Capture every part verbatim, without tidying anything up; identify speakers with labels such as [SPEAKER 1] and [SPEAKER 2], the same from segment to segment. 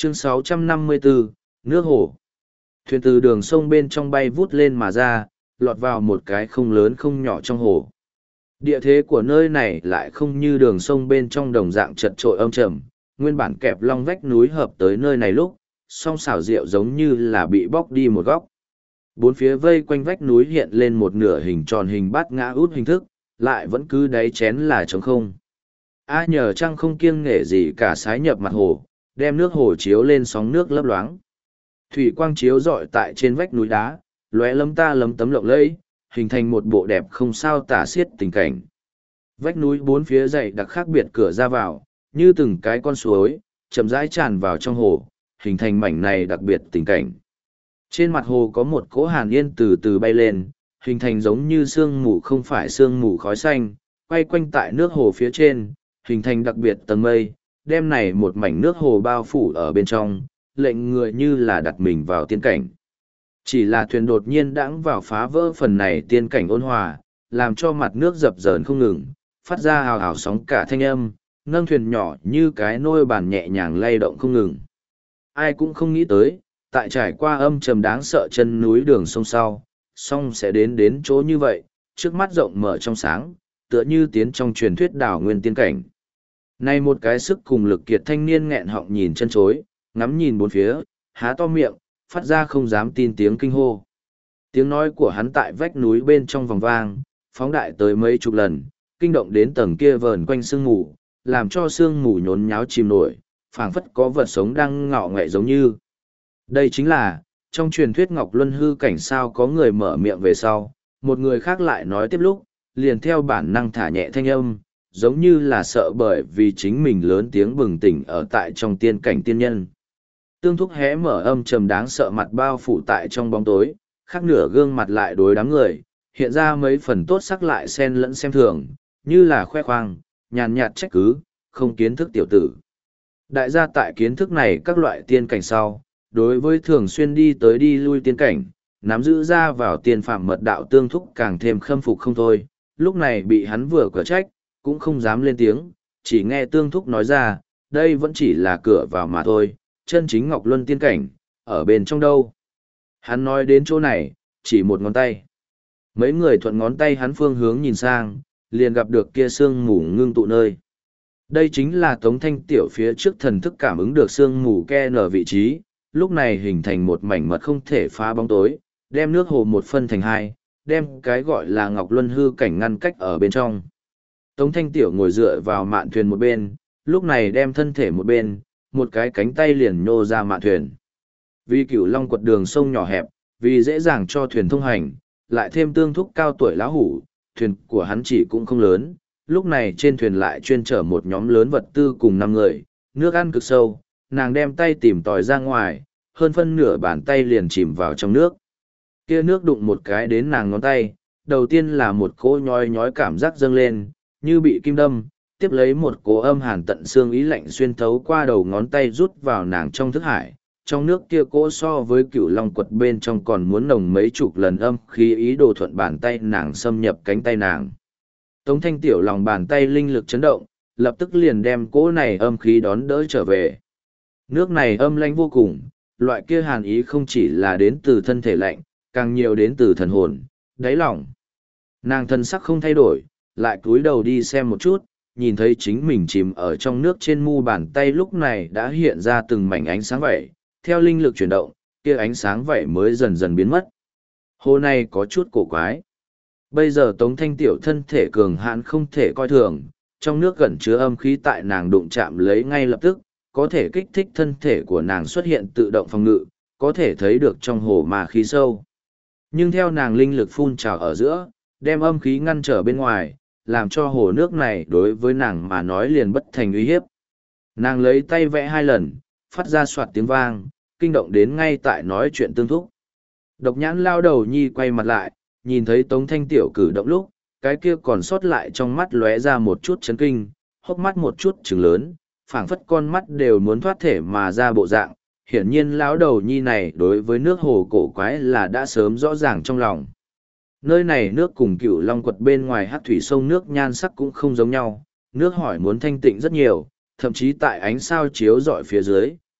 [SPEAKER 1] Chương sáu trăm năm mươi bốn, nước hồ. Thuyền từ đường sông bên trong bay vút lên mà ra, lọt vào một cái không lớn không nhỏ trong hồ. Địa thế của nơi này lại không như đường sông bên trong đồng dạng chật trội âm trầm, nguyên bản kẹp long vách núi hợp tới nơi này lúc, song xảo diệu giống như là bị bóc đi một góc. Bốn phía vây quanh vách núi hiện lên một nửa hình tròn hình bát ngã út hình thức, lại vẫn cứ đáy chén là trống không. A nhờ trăng không kiêng nể gì cả sái nhập mặt hồ, đem nước hồ chiếu lên sóng nước lấp loáng. Thủy quang chiếu rọi tại trên vách núi đá, lóe lấm ta lấm tấm lộng lẫy, hình thành một bộ đẹp không sao tả xiết tình cảnh. Vách núi bốn phía dày đặc khác biệt cửa ra vào, như từng cái con suối, chậm rãi tràn vào trong hồ, hình thành mảnh này đặc biệt tình cảnh. Trên mặt hồ có một cỗ hàn yên từ từ bay lên, hình thành giống như sương mù không phải sương mù khói xanh, quay quanh tại nước hồ phía trên, hình thành đặc biệt tầng mây, đem này một mảnh nước hồ bao phủ ở bên trong, lệnh người như là đặt mình vào tiên cảnh. Chỉ là thuyền đột nhiên đãng vào phá vỡ phần này tiên cảnh ôn hòa, làm cho mặt nước dập dờn không ngừng, phát ra hào hào sóng cả thanh âm, nâng thuyền nhỏ như cái nôi bàn nhẹ nhàng lay động không ngừng. Ai cũng không nghĩ tới, tại trải qua âm trầm đáng sợ chân núi đường sông sau, song sẽ đến đến chỗ như vậy, trước mắt rộng mở trong sáng, tựa như tiến trong truyền thuyết đảo nguyên tiên cảnh. Này một cái sức cùng lực kiệt thanh niên nghẹn họng nhìn chân chối, ngắm nhìn bốn phía, há to miệng, phát ra không dám tin tiếng kinh hô. Tiếng nói của hắn tại vách núi bên trong vòng vang, phóng đại tới mấy chục lần, kinh động đến tầng kia vờn quanh sương mù, làm cho sương mù nhốn nháo chìm nổi, phảng phất có vật sống đang ngọ ngậy giống như. Đây chính là, trong truyền thuyết Ngọc Luân hư cảnh sao có người mở miệng về sau, một người khác lại nói tiếp lúc, liền theo bản năng thả nhẹ thanh âm, giống như là sợ bởi vì chính mình lớn tiếng bừng tỉnh ở tại trong tiên cảnh tiên nhân. Tương Thúc hé mở âm trầm đáng sợ mặt bao phủ tại trong bóng tối, khác nửa gương mặt lại đối đám người, hiện ra mấy phần tốt sắc lại xen lẫn xem thường, như là khoe khoang, nhàn nhạt trách cứ, không kiến thức tiểu tử. Đại gia tại kiến thức này các loại tiên cảnh sau, đối với thường xuyên đi tới đi lui tiên cảnh, nắm giữ ra vào tiên phạm mật đạo Tương Thúc càng thêm khâm phục không thôi, lúc này bị hắn vừa cửa trách, cũng không dám lên tiếng, chỉ nghe Tương Thúc nói ra, đây vẫn chỉ là cửa vào mà thôi, chân chính Ngọc Luân tiên cảnh, ở bên trong đâu. Hắn nói đến chỗ này, chỉ một ngón tay. Mấy người thuận ngón tay hắn phương hướng nhìn sang, liền gặp được kia sương mù ngưng tụ nơi. Đây chính là Tống Thanh Tiểu phía trước thần thức cảm ứng được sương mù ke nở vị trí, lúc này hình thành một mảnh mật không thể phá bóng tối, đem nước hồ một phân thành hai, đem cái gọi là Ngọc Luân hư cảnh ngăn cách ở bên trong. Tống Thanh Tiểu ngồi dựa vào mạn thuyền một bên, lúc này đem thân thể một bên, một cái cánh tay liền nhô ra mạn thuyền. Vì Cửu Long quật đường sông nhỏ hẹp, vì dễ dàng cho thuyền thông hành, lại thêm Tương Thúc cao tuổi lão hủ, thuyền của hắn chỉ cũng không lớn, lúc này trên thuyền lại chuyên chở một nhóm lớn vật tư cùng năm người, nước ăn cực sâu, nàng đem tay tìm tòi ra ngoài, hơn phân nửa bàn tay liền chìm vào trong nước. Kia nước đụng một cái đến nàng ngón tay, đầu tiên là một cỗ nhói nhói cảm giác dâng lên, như bị kim đâm, tiếp lấy một cỗ âm hàn tận xương ý lạnh xuyên thấu qua đầu ngón tay rút vào nàng trong thức hải. Trong nước kia cỗ so với Cửu Long quật bên trong còn muốn nồng mấy chục lần âm khí ý đồ thuận bàn tay nàng xâm nhập cánh tay nàng. Tống Thanh Tiểu lòng bàn tay linh lực chấn động, lập tức liền đem cỗ này âm khí đón đỡ trở về. Nước này âm lãnh vô cùng, loại kia hàn ý không chỉ là đến từ thân thể lạnh, càng nhiều đến từ thần hồn, đáy lòng. Nàng thân sắc không thay đổi, lại cúi đầu đi xem một chút, nhìn thấy chính mình chìm ở trong nước trên mu bàn tay lúc này đã hiện ra từng mảnh ánh sáng vậy, theo linh lực chuyển động, kia ánh sáng vậy mới dần dần biến mất. Hồ này có chút cổ quái. Bây giờ Tống Thanh Tiểu thân thể cường hãn không thể coi thường, trong nước gần chứa âm khí tại nàng đụng chạm lấy ngay lập tức, có thể kích thích thân thể của nàng xuất hiện tự động phòng ngự, có thể thấy được trong hồ mà khí sâu. Nhưng theo nàng linh lực phun trào ở giữa, đem âm khí ngăn trở bên ngoài, làm cho hồ nước này đối với nàng mà nói liền bất thành uy hiếp. Nàng lấy tay vẽ hai lần, phát ra soạt tiếng vang, kinh động đến ngay tại nói chuyện Tương Thúc. Độc nhãn lao đầu nhi quay mặt lại, nhìn thấy Tống Thanh Tiểu cử động lúc, cái kia còn sót lại trong mắt lóe ra một chút chấn kinh, hốc mắt một chút trừng lớn, phảng phất con mắt đều muốn thoát thể mà ra bộ dạng. Hiển nhiên lão đầu nhi này đối với nước hồ cổ quái là đã sớm rõ ràng trong lòng. Nơi này nước cùng Cửu Long quật bên ngoài hát thủy sông nước nhan sắc cũng không giống nhau, nước hỏi muốn thanh tịnh rất nhiều, thậm chí tại ánh sao chiếu rọi phía dưới,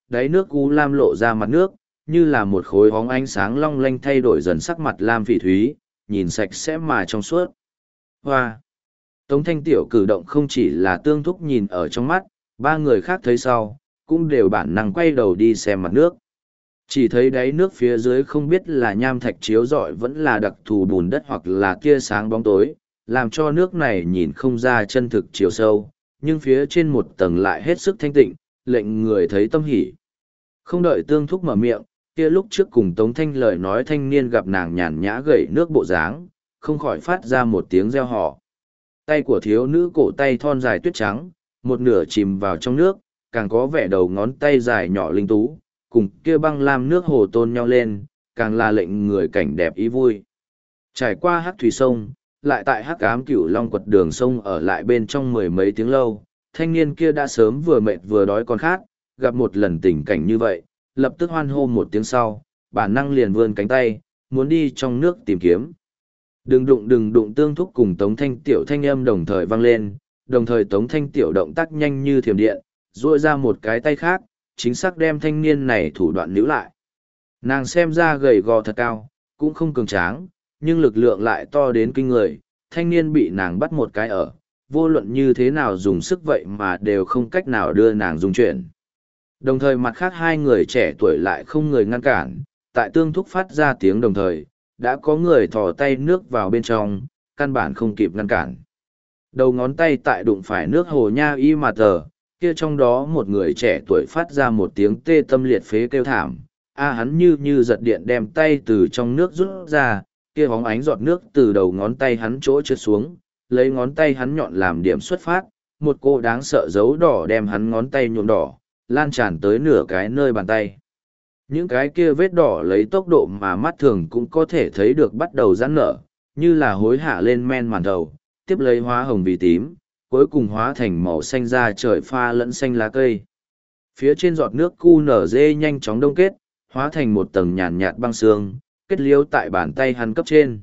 [SPEAKER 1] đáy nước u lam lộ ra mặt nước, như là một khối bóng ánh sáng long lanh thay đổi dần sắc mặt lam phỉ thúy, nhìn sạch sẽ mà trong suốt. Hoa! Tống Thanh Tiểu cử động không chỉ là Tương Thúc nhìn ở trong mắt, ba người khác thấy sau, cũng đều bản năng quay đầu đi xem mặt nước. Chỉ thấy đáy nước phía dưới không biết là nham thạch chiếu rọi vẫn là đặc thù bùn đất hoặc là tia sáng bóng tối, làm cho nước này nhìn không ra chân thực chiều sâu, nhưng phía trên một tầng lại hết sức thanh tịnh, lệnh người thấy tâm hỉ. Không đợi Tương Thúc mở miệng, kia lúc trước cùng Tống Thanh lời nói thanh niên gặp nàng nhàn nhã gậy nước bộ dáng, không khỏi phát ra một tiếng reo hò. Tay của thiếu nữ cổ tay thon dài tuyết trắng, một nửa chìm vào trong nước, càng có vẻ đầu ngón tay dài nhỏ linh tú, cùng kia băng lam nước hồ tôn nhau lên, càng là lệnh người cảnh đẹp ý vui. Trải qua hắc thủy sông, lại tại hắc ám cửu long quật đường sông ở lại bên trong mười mấy tiếng lâu, thanh niên kia đã sớm vừa mệt vừa đói còn khát, gặp một lần tình cảnh như vậy, lập tức hoan hô một tiếng sau, bản năng liền vươn cánh tay, muốn đi trong nước tìm kiếm. Đừng đụng đừng đụng Tương Thúc cùng Tống Thanh Tiểu thanh âm đồng thời vang lên, đồng thời Tống Thanh Tiểu động tác nhanh như thiểm điện, duỗi ra một cái tay khác, chính xác đem thanh niên này thủ đoạn níu lại. Nàng xem ra gầy gò thật cao, cũng không cường tráng, nhưng lực lượng lại to đến kinh người, thanh niên bị nàng bắt một cái ở, vô luận như thế nào dùng sức vậy mà đều không cách nào đưa nàng dung chuyển. Đồng thời mặt khác hai người trẻ tuổi lại không người ngăn cản, tại Tương Thúc phát ra tiếng đồng thời, đã có người thò tay nước vào bên trong, căn bản không kịp ngăn cản. Đầu ngón tay tại đụng phải nước hồ nha y mà tờ, kia trong đó một người trẻ tuổi phát ra một tiếng tê tâm liệt phế kêu thảm, a hắn như như giật điện đem tay từ trong nước rút ra, kia bóng ánh giọt nước từ đầu ngón tay hắn chỗ trượt xuống, lấy ngón tay hắn nhọn làm điểm xuất phát, một cô đáng sợ dấu đỏ đem hắn ngón tay nhuộm đỏ, lan tràn tới nửa cái nơi bàn tay. Những cái kia vết đỏ lấy tốc độ mà mắt thường cũng có thể thấy được bắt đầu giãn nở, như là hối hạ lên men màn đầu, tiếp lấy hóa hồng vì tím, cuối cùng hóa thành màu xanh da trời pha lẫn xanh lá cây. Phía trên giọt nước cu nở dê nhanh chóng đông kết, hóa thành một tầng nhàn nhạt băng xương, kết liễu tại bàn tay hắn cấp trên.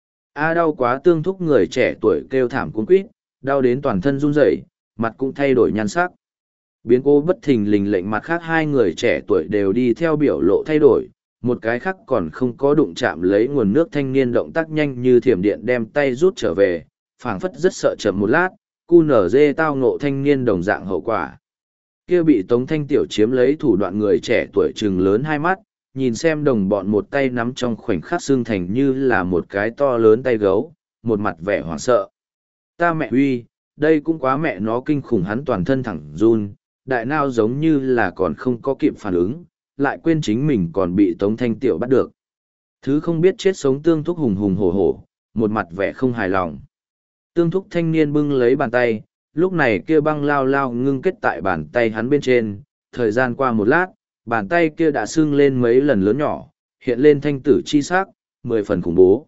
[SPEAKER 1] A đau quá Tương Thúc người trẻ tuổi kêu thảm cuống quýt, đau đến toàn thân run rẩy, mặt cũng thay đổi nhan sắc. Biến cố bất thình lình lệnh mặt khác hai người trẻ tuổi đều đi theo biểu lộ thay đổi, một cái khác còn không có đụng chạm lấy nguồn nước thanh niên động tác nhanh như thiểm điện đem tay rút trở về, phảng phất rất sợ chậm một lát, cu nở dê tao ngộ thanh niên đồng dạng hậu quả. Kia bị Tống Thanh Tiểu chiếm lấy thủ đoạn người trẻ tuổi trừng lớn hai mắt, nhìn xem đồng bọn một tay nắm trong khoảnh khắc xương thành như là một cái to lớn tay gấu, một mặt vẻ hoảng sợ. Ta mẹ huy, đây cũng quá mẹ nó kinh khủng, hắn toàn thân thẳng run, đại nao giống như là còn không có kịp phản ứng, lại quên chính mình còn bị Tống Thanh Tiểu bắt được. Thứ không biết chết sống Tương Thúc hùng hùng hổ hổ, một mặt vẻ không hài lòng. Tương Thúc thanh niên bưng lấy bàn tay, lúc này kia băng lao lao ngưng kết tại bàn tay hắn bên trên, thời gian qua một lát, bàn tay kia đã sưng lên mấy lần lớn nhỏ, hiện lên thanh tử chi sắc, mười phần khủng bố.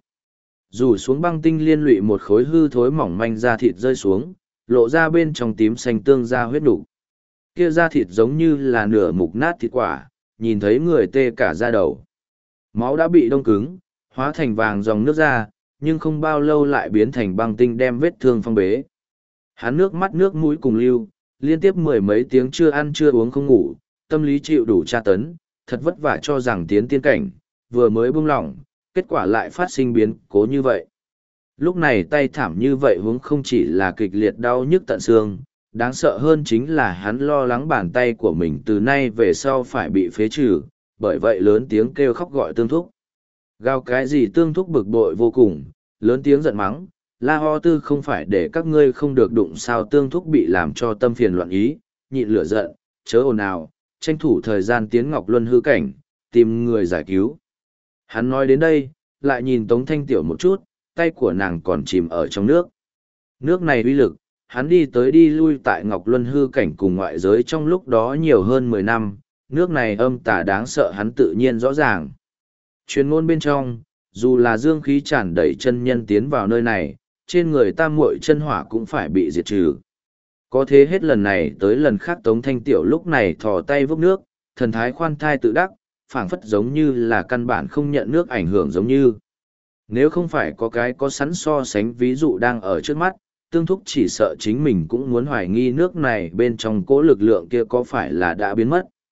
[SPEAKER 1] Rủ xuống băng tinh liên lụy một khối hư thối mỏng manh da thịt rơi xuống, lộ ra bên trong tím xanh tương ra huyết đủ. Kia da thịt giống như là nửa mục nát thịt quả, nhìn thấy người tê cả da đầu. Máu đã bị đông cứng, hóa thành vàng dòng nước ra, nhưng không bao lâu lại biến thành băng tinh đem vết thương phong bế. Hắn nước mắt nước mũi cùng lưu, liên tiếp mười mấy tiếng chưa ăn chưa uống không ngủ, tâm lý chịu đủ tra tấn, thật vất vả cho rằng tiến tiên cảnh, vừa mới buông lỏng, kết quả lại phát sinh biến cố như vậy. Lúc này tay thảm như vậy huống không chỉ là kịch liệt đau nhức tận xương, đáng sợ hơn chính là hắn lo lắng bàn tay của mình từ nay về sau phải bị phế trừ, bởi vậy lớn tiếng kêu khóc gọi Tương Thúc. Gào cái gì Tương Thúc bực bội vô cùng, lớn tiếng giận mắng, la ho tư không phải để các ngươi không được đụng sao. Tương Thúc bị làm cho tâm phiền loạn ý, nhịn lửa giận, chớ ồn ào, tranh thủ thời gian tiến Ngọc Luân hư cảnh, tìm người giải cứu. Hắn nói đến đây, lại nhìn Tống Thanh Tiểu một chút, tay của nàng còn chìm ở trong nước. Nước này uy lực, hắn đi tới đi lui tại Ngọc Luân hư cảnh cùng ngoại giới trong lúc đó nhiều hơn mười năm, nước này âm tà đáng sợ hắn tự nhiên rõ ràng. Chuyên ngôn bên trong, dù là dương khí tràn đầy chân nhân tiến vào nơi này, trên người tam muội chân hỏa cũng phải bị diệt trừ. Có thế hết lần này tới lần khác Tống Thanh Tiểu lúc này thò tay vốc nước, thần thái khoan thai tự đắc, phảng phất giống như là căn bản không nhận nước ảnh hưởng giống như. Nếu không phải có cái có sẵn so sánh ví dụ đang ở trước mắt, Tương Thúc chỉ sợ chính mình cũng muốn hoài nghi nước này bên trong cỗ lực lượng kia có phải là đã biến mất.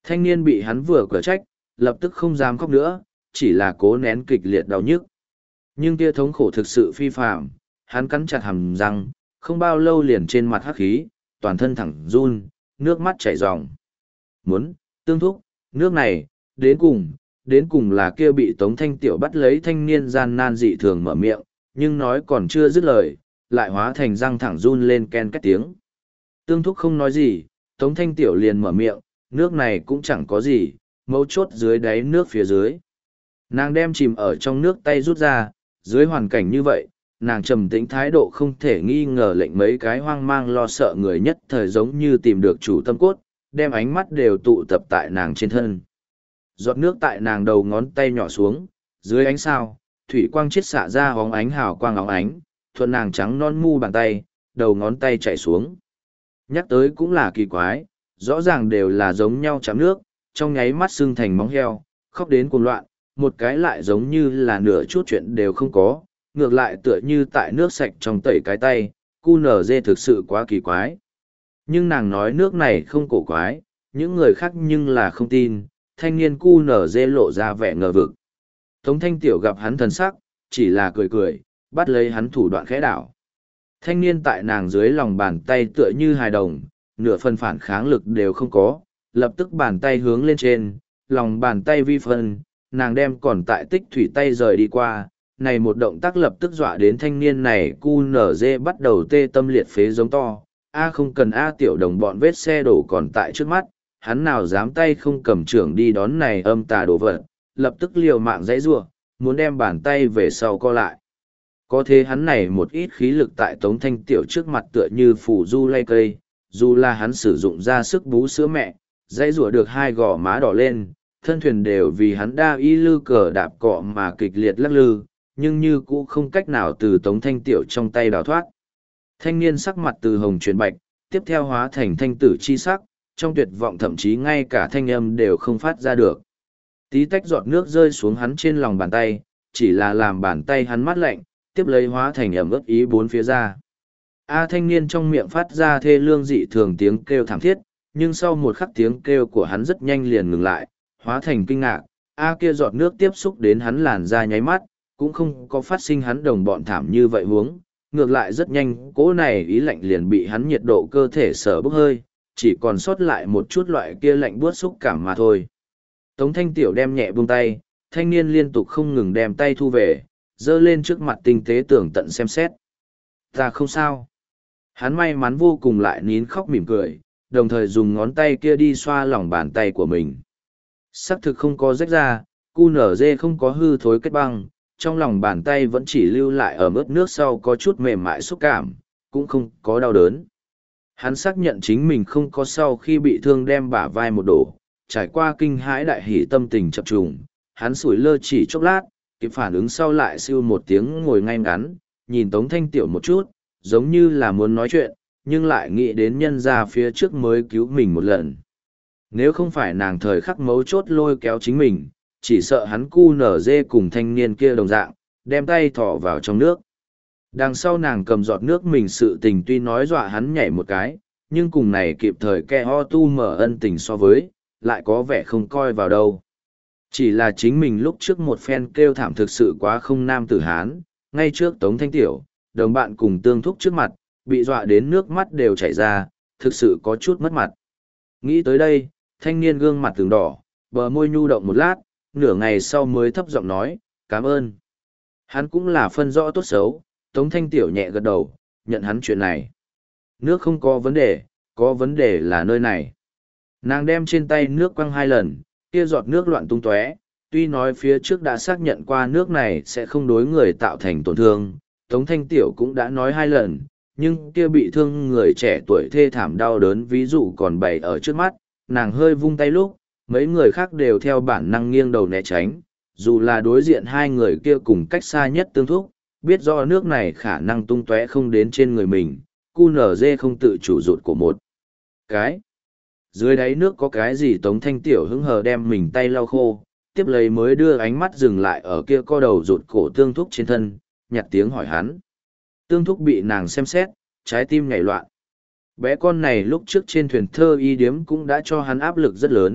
[SPEAKER 1] Thanh niên bị hắn vừa cửa trách, lập tức không dám khóc nữa, chỉ là cố nén kịch liệt đau nhức. Nhưng kia thống khổ thực sự phi phạm, hắn cắn chặt hàm răng, không bao lâu liền trên mặt hắc khí, toàn thân thẳng run, nước mắt chảy ròng. Muốn, tương thúc, nước này, đến cùng, đến cùng là kia bị Tống Thanh Tiểu bắt lấy thanh niên gian nan dị thường mở miệng, nhưng nói còn chưa dứt lời, lại hóa thành răng thẳng run lên ken két tiếng. Tương thúc không nói gì, Tống Thanh Tiểu liền mở miệng, nước này cũng chẳng có gì, mấu chốt dưới đáy nước phía dưới. Nàng đem chìm ở trong nước tay rút ra, dưới hoàn cảnh như vậy, nàng trầm tĩnh thái độ không thể nghi ngờ lệnh mấy cái hoang mang lo sợ người nhất thời giống như tìm được chủ tâm cốt, đem ánh mắt đều tụ tập tại nàng trên thân. Giọt nước tại nàng đầu ngón tay nhỏ xuống, dưới ánh sao, thủy quang chiết xạ ra hóng ánh hào quang óng ánh, thuận nàng trắng non mu bàn tay, đầu ngón tay chảy xuống. Nhắc tới cũng là kỳ quái, rõ ràng đều là giống nhau chạm nước, trong nháy mắt sưng thành móng heo, khóc đến cuồng loạn, một cái lại giống như là nửa chút chuyện đều không có, ngược lại tựa như tại nước sạch trong tẩy cái tay, cu nở dê thực sự quá kỳ quái. Nhưng nàng nói nước này không cổ quái, những người khác nhưng là không tin, thanh niên cu nở dê lộ ra vẻ ngờ vực. Tống Thanh Tiểu gặp hắn thần sắc, chỉ là cười cười, bắt lấy hắn thủ đoạn khẽ đảo. Thanh niên tại nàng dưới lòng bàn tay tựa như hài đồng, nửa phần phản kháng lực đều không có, lập tức bàn tay hướng lên trên, lòng bàn tay vi phân, nàng đem còn tại tích thủy tay rời đi qua, này một động tác lập tức dọa đến thanh niên này cu nở dê bắt đầu tê tâm liệt phế giống to, a không cần a tiểu đồng bọn vết xe đổ còn tại trước mắt, hắn nào dám tay không cầm trưởng đi đón này âm tà đổ vật, lập tức liều mạng dãy rủa, muốn đem bàn tay về sau co lại. Có thế hắn này một ít khí lực tại Tống Thanh Tiểu trước mặt tựa như phủ du lay cây, dù là hắn sử dụng ra sức bú sữa mẹ, dãy rủa được hai gò má đỏ lên, thân thuyền đều vì hắn đa y lư cờ đạp cọ mà kịch liệt lắc lư, nhưng như cũ không cách nào từ Tống Thanh Tiểu trong tay đào thoát. Thanh niên sắc mặt từ hồng chuyển bạch, tiếp theo hóa thành thanh tử chi sắc, trong tuyệt vọng thậm chí ngay cả thanh âm đều không phát ra được. Tí tách giọt nước rơi xuống hắn trên lòng bàn tay, chỉ là làm bàn tay hắn mát lạnh, tiếp lấy hóa thành ẩm ướt ý bốn phía ra. A thanh niên trong miệng phát ra thê lương dị thường tiếng kêu thảm thiết, nhưng sau một khắc tiếng kêu của hắn rất nhanh liền ngừng lại, hóa thành kinh ngạc. A kia giọt nước tiếp xúc đến hắn làn da nháy mắt, cũng không có phát sinh hắn đồng bọn thảm như vậy huống, ngược lại rất nhanh cỗ này ý lạnh liền bị hắn nhiệt độ cơ thể sở bốc hơi, chỉ còn sót lại một chút loại kia lạnh buốt xúc cảm mà thôi. Tống Thanh Tiểu đem nhẹ buông tay, thanh niên liên tục không ngừng đem tay thu về, dơ lên trước mặt tinh tế tưởng tận xem xét. Ta không sao. Hắn may mắn vô cùng lại nín khóc mỉm cười, đồng thời dùng ngón tay kia đi xoa lòng bàn tay của mình. Sắc thực không có rách ra, cu nở dê không có hư thối kết băng, trong lòng bàn tay vẫn chỉ lưu lại ở mức nước sau có chút mềm mại xúc cảm, cũng không có đau đớn. Hắn xác nhận chính mình không có sau khi bị thương đem bả vai một đổ, trải qua kinh hãi đại hỉ tâm tình chập trùng, hắn sủi lơ chỉ chốc lát, kịp phản ứng sau lại siêu một tiếng ngồi ngay ngắn, nhìn Tống Thanh Tiểu một chút, giống như là muốn nói chuyện, nhưng lại nghĩ đến nhân ra phía trước mới cứu mình một lần. Nếu không phải nàng thời khắc mấu chốt lôi kéo chính mình, chỉ sợ hắn cu nở dê cùng thanh niên kia đồng dạng, đem tay thỏ vào trong nước. Đằng sau nàng cầm giọt nước mình sự tình tuy nói dọa hắn nhảy một cái, nhưng cùng này kịp thời ke ho tu mở ân tình so với, lại có vẻ không coi vào đâu. Chỉ là chính mình lúc trước một phen kêu thảm thực sự quá không nam tử hán, ngay trước Tống Thanh Tiểu, đồng bạn cùng tương thúc trước mặt, bị dọa đến nước mắt đều chảy ra, thực sự có chút mất mặt. Nghĩ tới đây, thanh niên gương mặt từng đỏ, bờ môi nhu động một lát, nửa ngày sau mới thấp giọng nói, cảm ơn. Hắn cũng là phân rõ tốt xấu, Tống Thanh Tiểu nhẹ gật đầu, nhận hắn chuyện này. Nước không có vấn đề, có vấn đề là nơi này. Nàng đem trên tay nước quăng hai lần, kia giọt nước loạn tung tóe. Tuy nói phía trước đã xác nhận qua nước này sẽ không đối người tạo thành tổn thương, Tống Thanh Tiểu cũng đã nói hai lần, nhưng kia bị thương người trẻ tuổi thê thảm đau đớn ví dụ còn bày ở trước mắt, nàng hơi vung tay lúc, mấy người khác đều theo bản năng nghiêng đầu né tránh, dù là đối diện hai người kia cùng cách xa nhất tương thúc, biết do nước này khả năng tung tóe không đến trên người mình, cu nở dê không tự chủ rụt của một cái. Dưới đáy nước có cái gì Tống Thanh Tiểu hứng hờ đem mình tay lau khô, tiếp lấy mới đưa ánh mắt dừng lại ở kia co đầu rụt cổ tương thúc trên thân, nhặt tiếng hỏi hắn. Tương thúc bị nàng xem xét, trái tim nhảy loạn. Bé con này lúc trước trên thuyền thơ y điếm cũng đã cho hắn áp lực rất lớn,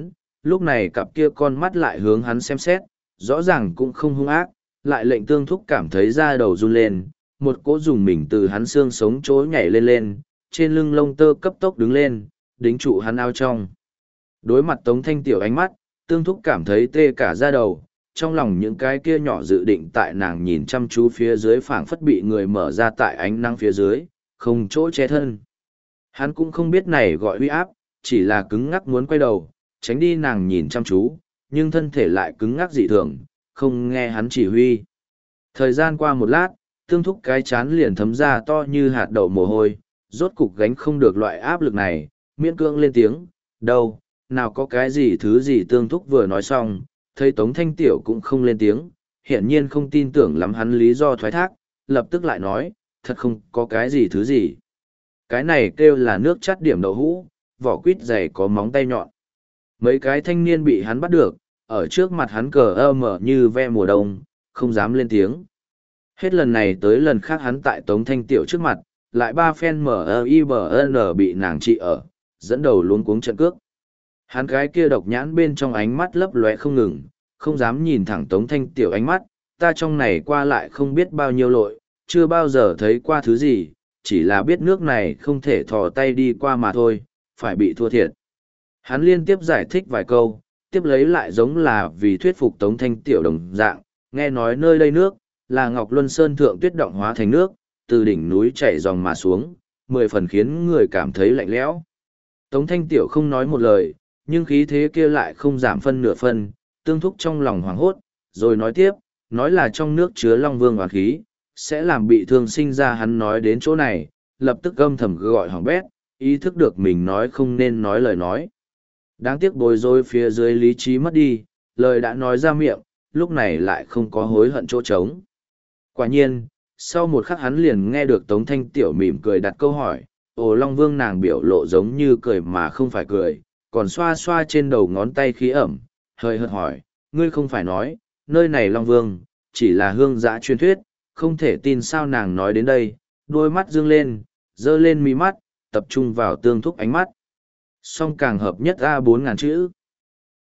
[SPEAKER 1] lúc này cặp kia con mắt lại hướng hắn xem xét, rõ ràng cũng không hung ác, lại lệnh tương thúc cảm thấy da đầu run lên, một cỗ dùng mình từ hắn xương sống chỗ nhảy lên lên, trên lưng lông tơ cấp tốc đứng lên, đính trụ hắn ao trong. Đối mặt Tống Thanh Tiểu ánh mắt, tương thúc cảm thấy tê cả da đầu, trong lòng những cái kia nhỏ dự định tại nàng nhìn chăm chú phía dưới phảng phất bị người mở ra tại ánh nắng phía dưới, không chỗ che thân. Hắn cũng không biết này gọi uy áp, chỉ là cứng ngắc muốn quay đầu, tránh đi nàng nhìn chăm chú, nhưng thân thể lại cứng ngắc dị thường, không nghe hắn chỉ huy. Thời gian qua một lát, tương thúc cái chán liền thấm ra to như hạt đậu mồ hôi, rốt cục gánh không được loại áp lực này, miễn cưỡng lên tiếng, đâu, nào có cái gì thứ gì tương thúc vừa nói xong, thấy Tống Thanh Tiểu cũng không lên tiếng, hiển nhiên không tin tưởng lắm hắn lý do thoái thác, lập tức lại nói, thật không có cái gì thứ gì. Cái này kêu là nước chắt điểm đậu hũ, vỏ quýt dày có móng tay nhọn. Mấy cái thanh niên bị hắn bắt được, ở trước mặt hắn cờ ơ mở như ve mùa đông, không dám lên tiếng. Hết lần này tới lần khác hắn tại Tống Thanh Tiểu trước mặt, lại ba phen mở ơ i bờ n bị nàng trị ở, dẫn đầu luống cuống trận cước. Hắn cái kia độc nhãn bên trong ánh mắt lấp lóe không ngừng, không dám nhìn thẳng Tống Thanh Tiểu ánh mắt, ta trong này qua lại không biết bao nhiêu lội, chưa bao giờ thấy qua thứ gì, chỉ là biết nước này không thể thò tay đi qua mà thôi, phải bị thua thiệt. Hắn liên tiếp giải thích vài câu, tiếp lấy lại giống là vì thuyết phục Tống Thanh Tiểu đồng dạng, nghe nói nơi đây nước, là Ngọc Luân Sơn thượng tuyết động hóa thành nước, từ đỉnh núi chảy dòng mà xuống, mười phần khiến người cảm thấy lạnh lẽo. Tống Thanh Tiểu không nói một lời, nhưng khí thế kia lại không giảm phân nửa phân, tương thúc trong lòng hoảng hốt, rồi nói tiếp, nói là trong nước chứa Long Vương oán khí, sẽ làm bị thương sinh ra. Hắn nói đến chỗ này, lập tức gâm thầm gọi hỏng bét, ý thức được mình nói không nên nói lời nói. Đáng tiếc bối rối phía dưới lý trí mất đi, lời đã nói ra miệng, lúc này lại không có hối hận chỗ trống. Quả nhiên, sau một khắc hắn liền nghe được Tống Thanh Tiểu mỉm cười đặt câu hỏi, ồ Long Vương nàng biểu lộ giống như cười mà không phải cười, còn xoa xoa trên đầu ngón tay khí ẩm, hơi hợt hỏi, ngươi không phải nói, nơi này Long Vương, chỉ là hương giã truyền thuyết, không thể tin sao. Nàng nói đến đây, đôi mắt dương lên, dơ lên mí mắt, tập trung vào tương thúc ánh mắt. Song càng hợp nhất a bốn ngàn chữ.